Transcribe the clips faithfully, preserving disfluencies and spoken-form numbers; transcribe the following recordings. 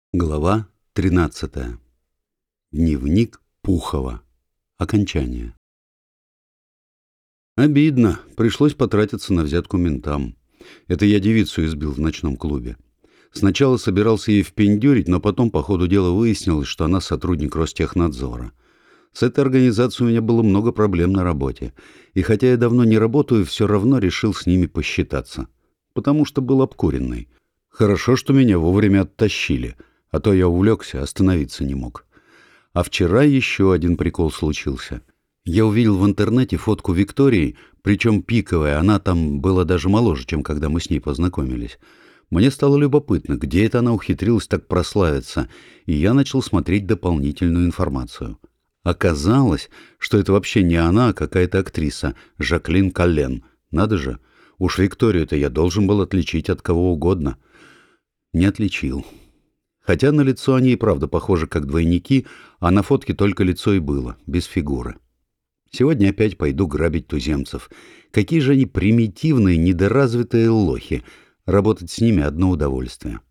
Глава тринадцатая. Дневник Пухова. Окончание. Обидно. Пришлось потратиться на взятку ментам. Это я девицу избил в ночном клубе. Сначала собирался ей впендюрить, но потом по ходу дела выяснилось, что она сотрудник Ростехнадзора. С этой организацией у меня было много проблем на работе. И хотя я давно не работаю, все равно решил с ними посчитаться. Потому что был обкуренный. Хорошо, что меня вовремя оттащили. А то я увлекся, остановиться не мог. А вчера еще один прикол случился. Я увидел в интернете фотку Виктории, причем пиковая, она там была даже моложе, чем когда мы с ней познакомились. Мне стало любопытно, где это она ухитрилась так прославиться, и я начал смотреть дополнительную информацию. Оказалось, что это вообще не она, а какая-то актриса, Жаклин Коллен. Надо же, уж Викторию-то я должен был отличить от кого угодно. Не отличил. Хотя на лицо они и правда похожи как двойники, а на фотке только лицо и было, без фигуры. Сегодня опять пойду грабить туземцев. Какие же они примитивные, недоразвитые лохи. Работать с ними одно удовольствие.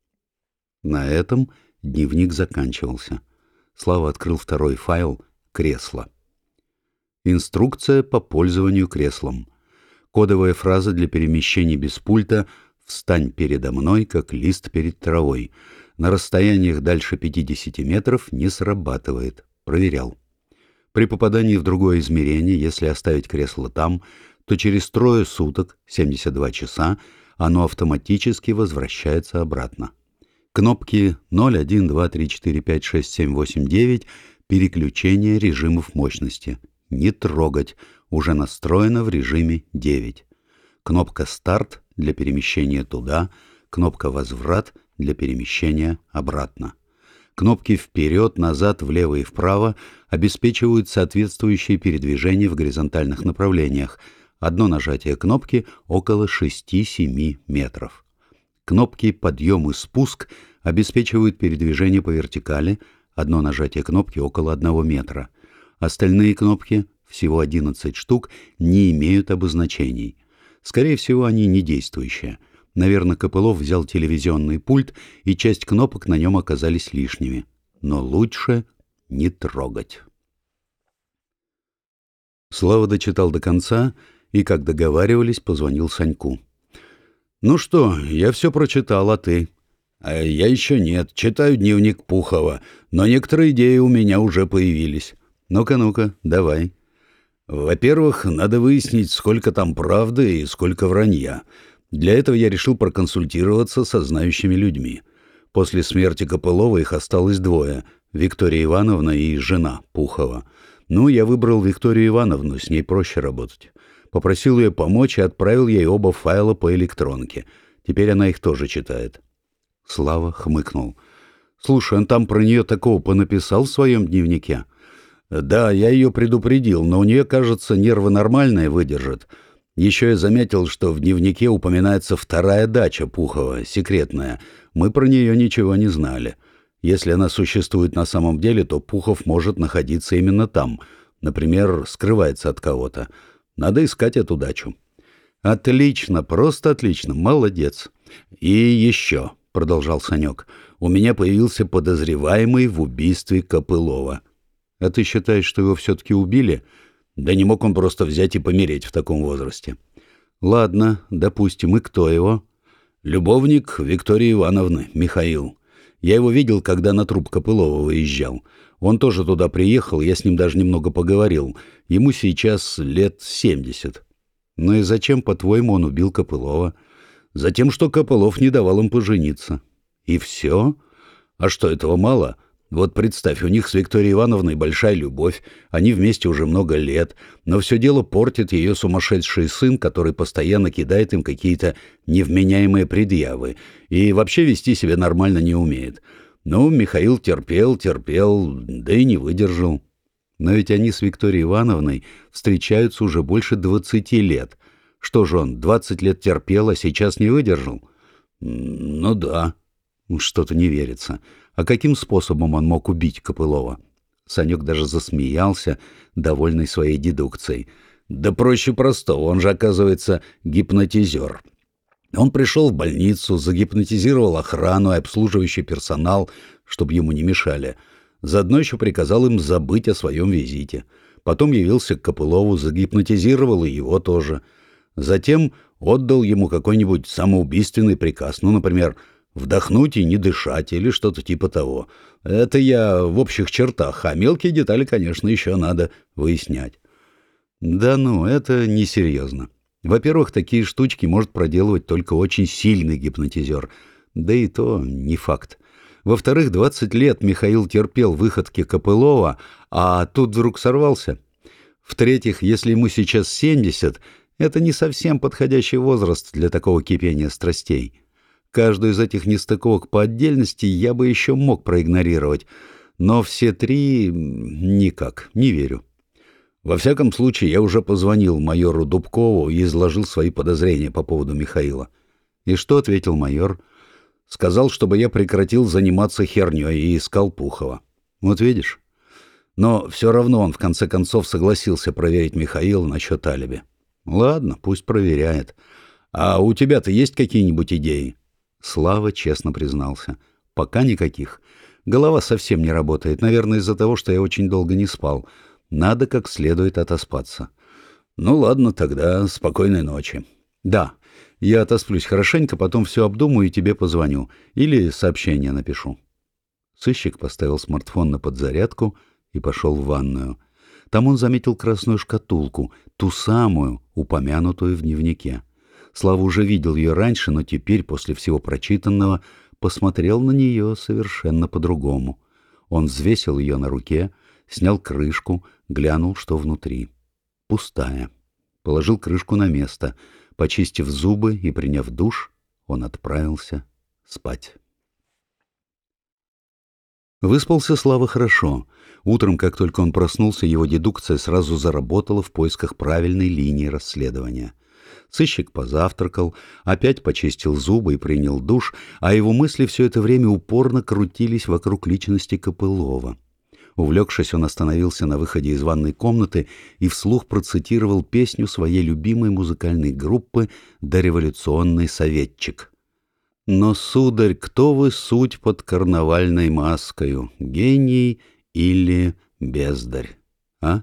На этом дневник заканчивался. Слава открыл второй файл «Кресло». Инструкция по пользованию креслом. Кодовая фраза для перемещения без пульта «Встань передо мной, как лист перед травой». На расстояниях дальше пятидесяти метров не срабатывает. Проверял. При попадании в другое измерение, если оставить кресло там, то через трое суток, семьдесят два часа, оно автоматически возвращается обратно. Кнопки ноль, один, два, три, четыре, пять, шесть, семь, восемь, девять переключение режимов мощности. Не трогать. Уже настроено в режиме девять. Кнопка «Старт» для перемещения туда, кнопка «Возврат» для перемещения обратно. Кнопки «Вперед», «Назад», «Влево» и «Вправо» обеспечивают соответствующие передвижения в горизонтальных направлениях. Одно нажатие кнопки около шести-семи метров. Кнопки «Подъем» и «Спуск» обеспечивают передвижение по вертикали. Одно нажатие кнопки около одного метра. Остальные кнопки, всего одиннадцать штук, не имеют обозначений. Скорее всего, они не действующие. Наверное, Копылов взял телевизионный пульт, и часть кнопок на нем оказались лишними. Но лучше не трогать. Слава дочитал до конца и, как договаривались, позвонил Саньку. «Ну что, я все прочитал, а ты?» «А я еще нет. Читаю дневник Пухова, но некоторые идеи у меня уже появились». «Ну-ка, ну-ка, давай». «Во-первых, надо выяснить, сколько там правды и сколько вранья. Для этого я решил проконсультироваться со знающими людьми. После смерти Копылова их осталось двое — Виктория Ивановна и жена Пухова. Ну, я выбрал Викторию Ивановну, с ней проще работать. Попросил ее помочь и отправил ей оба файла по электронке. Теперь она их тоже читает». Слава хмыкнул. «Слушай, он там про нее такого понаписал в своем дневнике?» «Да, я ее предупредил, но у нее, кажется, нервы нормальные выдержат. Еще я заметил, что в дневнике упоминается вторая дача Пухова, секретная. Мы про нее ничего не знали. Если она существует на самом деле, то Пухов может находиться именно там. Например, скрывается от кого-то. Надо искать эту дачу». «Отлично, просто отлично, молодец». «И еще», — продолжал Санек, — «у меня появился подозреваемый в убийстве Копылова». «А ты считаешь, что его все-таки убили?» «Да не мог он просто взять и помереть в таком возрасте». «Ладно, допустим, и кто его?» «Любовник Виктории Ивановны, Михаил. Я его видел, когда на труп Копылова выезжал. Он тоже туда приехал, я с ним даже немного поговорил. Ему сейчас лет семьдесят». «Ну и зачем, по-твоему, он убил Копылова?» «Затем, что Копылов не давал им пожениться». «И все? А что, этого мало?» Вот представь, у них с Викторией Ивановной большая любовь, они вместе уже много лет, но все дело портит ее сумасшедший сын, который постоянно кидает им какие-то невменяемые предъявы и вообще вести себя нормально не умеет. Ну, Михаил терпел, терпел, да и не выдержал. Но ведь они с Викторией Ивановной встречаются уже больше двадцати лет. Что же он, двадцать лет терпел, а сейчас не выдержал? Ну да. Что-то не верится. А каким способом он мог убить Копылова? Санек даже засмеялся, довольный своей дедукцией. Да проще простого, он же, оказывается, гипнотизер. Он пришел в больницу, загипнотизировал охрану и обслуживающий персонал, чтобы ему не мешали. Заодно еще приказал им забыть о своем визите. Потом явился к Копылову, загипнотизировал и его тоже. Затем отдал ему какой-нибудь самоубийственный приказ, ну, например, вдохнуть и не дышать или что-то типа того. Это я в общих чертах, а мелкие детали, конечно, еще надо выяснять. Да ну, это несерьезно. Во-первых, такие штучки может проделывать только очень сильный гипнотизер. Да и то не факт. Во-вторых, двадцать лет Михаил терпел выходки Копылова, а тут вдруг сорвался. В-третьих, если ему сейчас семьдесят, это не совсем подходящий возраст для такого кипения страстей. Каждую из этих нестыковок по отдельности я бы еще мог проигнорировать, но все три никак, не верю. Во всяком случае, я уже позвонил майору Дубкову и изложил свои подозрения по поводу Михаила. И что ответил майор? Сказал, чтобы я прекратил заниматься херней и искал Пухова. Вот видишь? Но все равно он в конце концов согласился проверить Михаила насчет алиби. Ладно, пусть проверяет. А у тебя-то есть какие-нибудь идеи? Слава честно признался. Пока никаких. Голова совсем не работает, наверное, из-за того, что я очень долго не спал. Надо как следует отоспаться. Ну ладно, тогда спокойной ночи. Да, я отосплюсь хорошенько, потом все обдумаю и тебе позвоню. Или сообщение напишу. Сыщик поставил смартфон на подзарядку и пошел в ванную. Там он заметил красную шкатулку, ту самую, упомянутую в дневнике. Слава уже видел ее раньше, но теперь, после всего прочитанного, посмотрел на нее совершенно по-другому. Он взвесил ее на руке, снял крышку, глянул, что внутри. Пустая. Положил крышку на место. Почистив зубы и приняв душ, он отправился спать. Выспался Слава хорошо. Утром, как только он проснулся, его дедукция сразу заработала в поисках правильной линии расследования. Сыщик позавтракал, опять почистил зубы и принял душ, а его мысли все это время упорно крутились вокруг личности Копылова. Увлекшись, он остановился на выходе из ванной комнаты и вслух процитировал песню своей любимой музыкальной группы «Дореволюционный советчик». «Но, сударь, кто вы суть под карнавальной маскою, гений или бездарь?» А?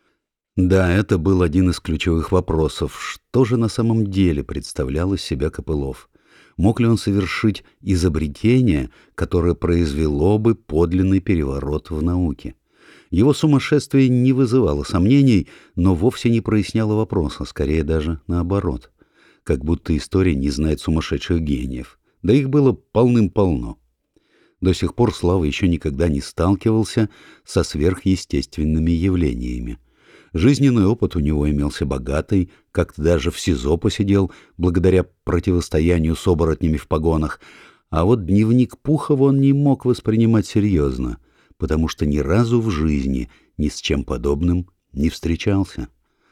Да, это был один из ключевых вопросов. Что же на самом деле представлял из себя Копылов? Мог ли он совершить изобретение, которое произвело бы подлинный переворот в науке? Его сумасшествие не вызывало сомнений, но вовсе не проясняло вопроса, скорее даже наоборот. Как будто история не знает сумасшедших гениев. Да их было полным-полно. До сих пор Слава еще никогда не сталкивался со сверхъестественными явлениями. Жизненный опыт у него имелся богатый, как-то даже в СИЗО посидел, благодаря противостоянию с оборотнями в погонах. А вот дневник Пухова он не мог воспринимать серьезно, потому что ни разу в жизни ни с чем подобным не встречался.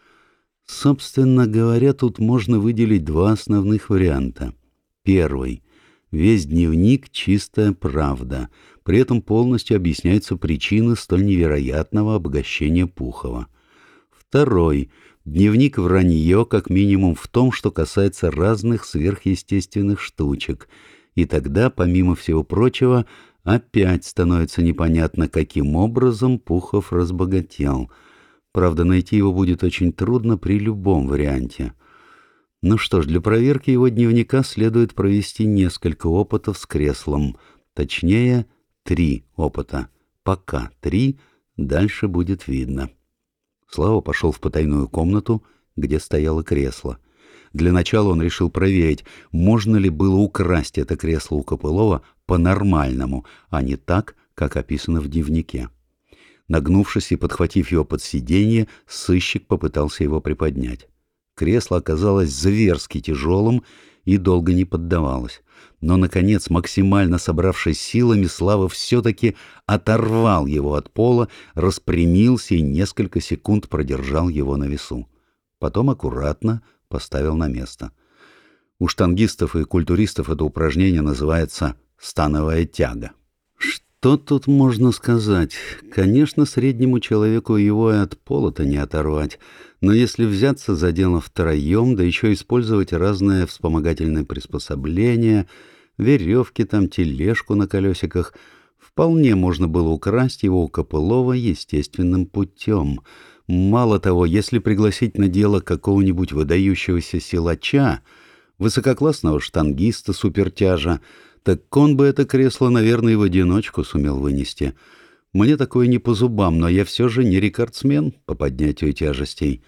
Собственно говоря, тут можно выделить два основных варианта. Первый. Весь дневник — чистая правда, при этом полностью объясняются причины столь невероятного обогащения Пухова. Второй. Дневник вранье, как минимум в том, что касается разных сверхъестественных штучек. И тогда, помимо всего прочего, опять становится непонятно, каким образом Пухов разбогател. Правда, найти его будет очень трудно при любом варианте. Ну что ж, для проверки его дневника следует провести несколько опытов с креслом. Точнее, три опыта. Пока три, дальше будет видно. Слава пошел в потайную комнату, где стояло кресло. Для начала он решил проверить, можно ли было украсть это кресло у Копылова по-нормальному, а не так, как описано в дневнике. Нагнувшись и подхватив его под сиденье, сыщик попытался его приподнять. Кресло оказалось зверски тяжелым и долго не поддавалось. Но, наконец, максимально собравшись силами, Слава все-таки оторвал его от пола, распрямился и несколько секунд продержал его на весу. Потом аккуратно поставил на место. У штангистов и культуристов это упражнение называется «становая тяга». Что тут можно сказать? Конечно, среднему человеку его и от пола-то не оторвать, но если взяться за дело втроем, да еще использовать разные вспомогательные приспособления, веревки там, тележку на колесиках, вполне можно было украсть его у Копылова естественным путем. Мало того, если пригласить на дело какого-нибудь выдающегося силача, высококлассного штангиста-супертяжа, так он бы это кресло, наверное, и в одиночку сумел вынести. Мне такое не по зубам, но я все же не рекордсмен по поднятию тяжестей.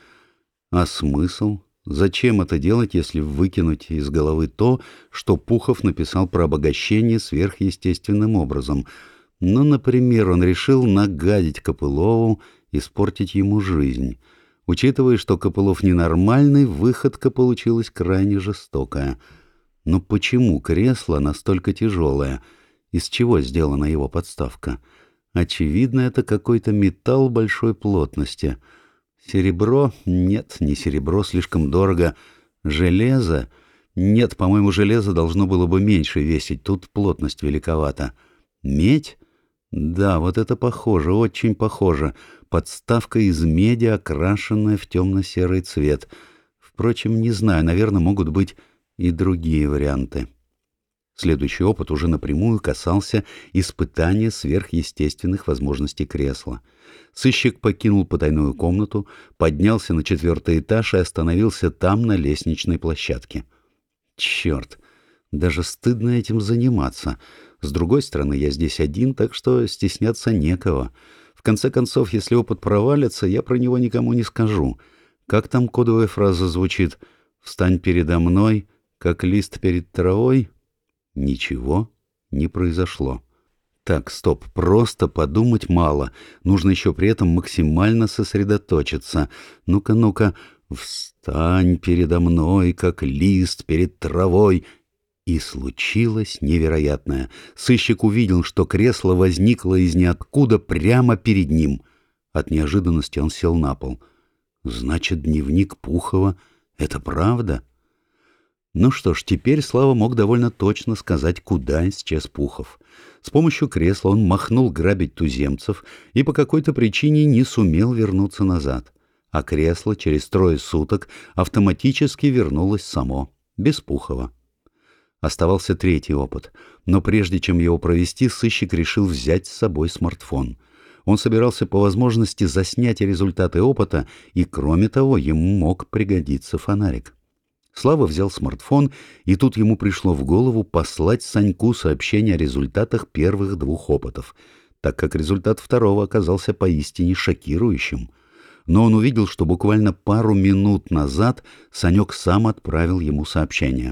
А смысл? Зачем это делать, если выкинуть из головы то, что Пухов написал про обогащение сверхъестественным образом? Ну, например, он решил нагадить Копылову, испортить ему жизнь. Учитывая, что Копылов ненормальный, выходка получилась крайне жестокая. Но почему кресло настолько тяжелое? Из чего сделана его подставка? Очевидно, это какой-то металл большой плотности. Серебро? Нет, не серебро, слишком дорого. Железо? Нет, по-моему, железо должно было бы меньше весить, тут плотность великовата. Медь? Да, вот это похоже, очень похоже. Подставка из меди, окрашенная в темно-серый цвет. Впрочем, не знаю, наверное, могут быть и другие варианты. Следующий опыт уже напрямую касался испытания сверхъестественных возможностей кресла. Сыщик покинул потайную комнату, поднялся на четвертый этаж и остановился там, на лестничной площадке. Черт, даже стыдно этим заниматься. С другой стороны, я здесь один, так что стесняться некого. В конце концов, если опыт провалится, я про него никому не скажу. Как там кодовая фраза звучит? «Встань передо мной, как лист перед травой». Ничего не произошло. Так, стоп, просто подумать мало. Нужно еще при этом максимально сосредоточиться. Ну-ка, ну-ка, «Встань передо мной, как лист перед травой». И случилось невероятное. Сыщик увидел, что кресло возникло из ниоткуда прямо перед ним. От неожиданности он сел на пол. Значит, дневник Пухова — это правда? Ну что ж, теперь Слава мог довольно точно сказать, куда исчез Пухов. С помощью кресла он махнул грабить туземцев и по какой-то причине не сумел вернуться назад. А кресло через трое суток автоматически вернулось само, без Пухова. Оставался третий опыт, но прежде чем его провести, сыщик решил взять с собой смартфон. Он собирался по возможности заснять результаты опыта, и, кроме того, ему мог пригодиться фонарик. Слава взял смартфон, и тут ему пришло в голову послать Саньку сообщение о результатах первых двух опытов, так как результат второго оказался поистине шокирующим. Но он увидел, что буквально пару минут назад Санек сам отправил ему сообщение.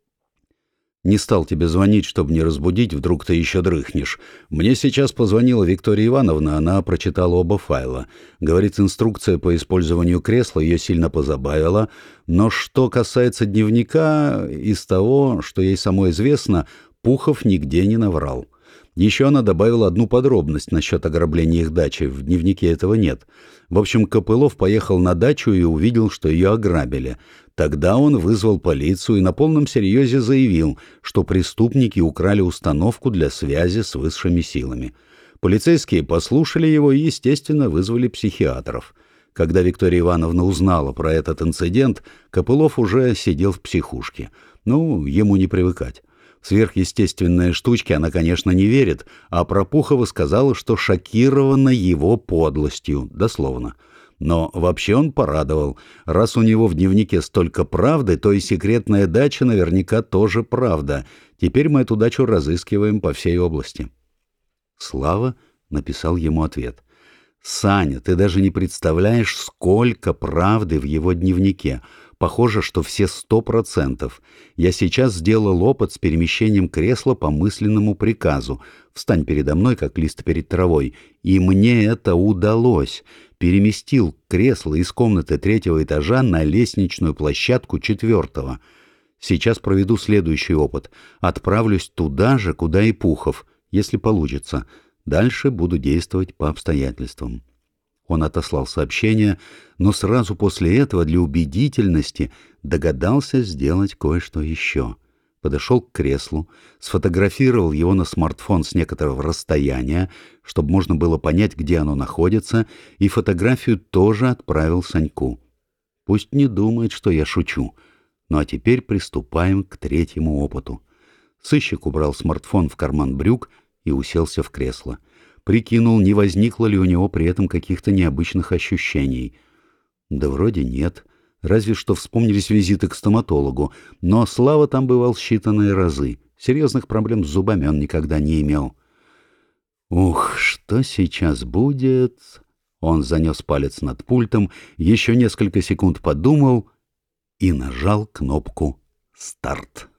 «Не стал тебе звонить, чтобы не разбудить, вдруг ты еще дрыхнешь. Мне сейчас позвонила Виктория Ивановна, она прочитала оба файла. Говорит, инструкция по использованию кресла ее сильно позабавила, но что касается дневника, из того, что ей самой известно, Пухов нигде не наврал. Еще она добавила одну подробность насчет ограбления их дачи, в дневнике этого нет. В общем, Копылов поехал на дачу и увидел, что ее ограбили. Тогда он вызвал полицию и на полном серьезе заявил, что преступники украли установку для связи с высшими силами. Полицейские послушали его и, естественно, вызвали психиатров. Когда Виктория Ивановна узнала про этот инцидент, Копылов уже сидел в психушке. Ну, ему не привыкать. В сверхъестественные штучки она, конечно, не верит, а про Пухова сказала, что шокирована его подлостью, дословно. Но вообще он порадовал. Раз у него в дневнике столько правды, то и секретная дача наверняка тоже правда. Теперь мы эту дачу разыскиваем по всей области. Слава написал ему ответ. «Саня, ты даже не представляешь, сколько правды в его дневнике. Похоже, что все сто процентов. Я сейчас сделал опыт с перемещением кресла по мысленному приказу. Встань передо мной, как лист перед травой. И мне это удалось. Переместил кресло из комнаты третьего этажа на лестничную площадку четвертого. Сейчас проведу следующий опыт. Отправлюсь туда же, куда и Пухов, если получится. Дальше буду действовать по обстоятельствам». Он отослал сообщение, но сразу после этого для убедительности догадался сделать кое-что еще. подошел к креслу, сфотографировал его на смартфон с некоторого расстояния, чтобы можно было понять, где оно находится, и фотографию тоже отправил Саньку. Пусть не думает, что я шучу. Ну а теперь приступаем к третьему опыту. Сыщик убрал смартфон в карман брюк и уселся в кресло. Прикинул, не возникло ли у него при этом каких-то необычных ощущений. Да вроде нет. Разве что вспомнились визиты к стоматологу, но Слава там бывал считанные разы. Серьезных проблем с зубами он никогда не имел. Ух, что сейчас будет? Он занес палец над пультом, еще несколько секунд подумал и нажал кнопку «Старт».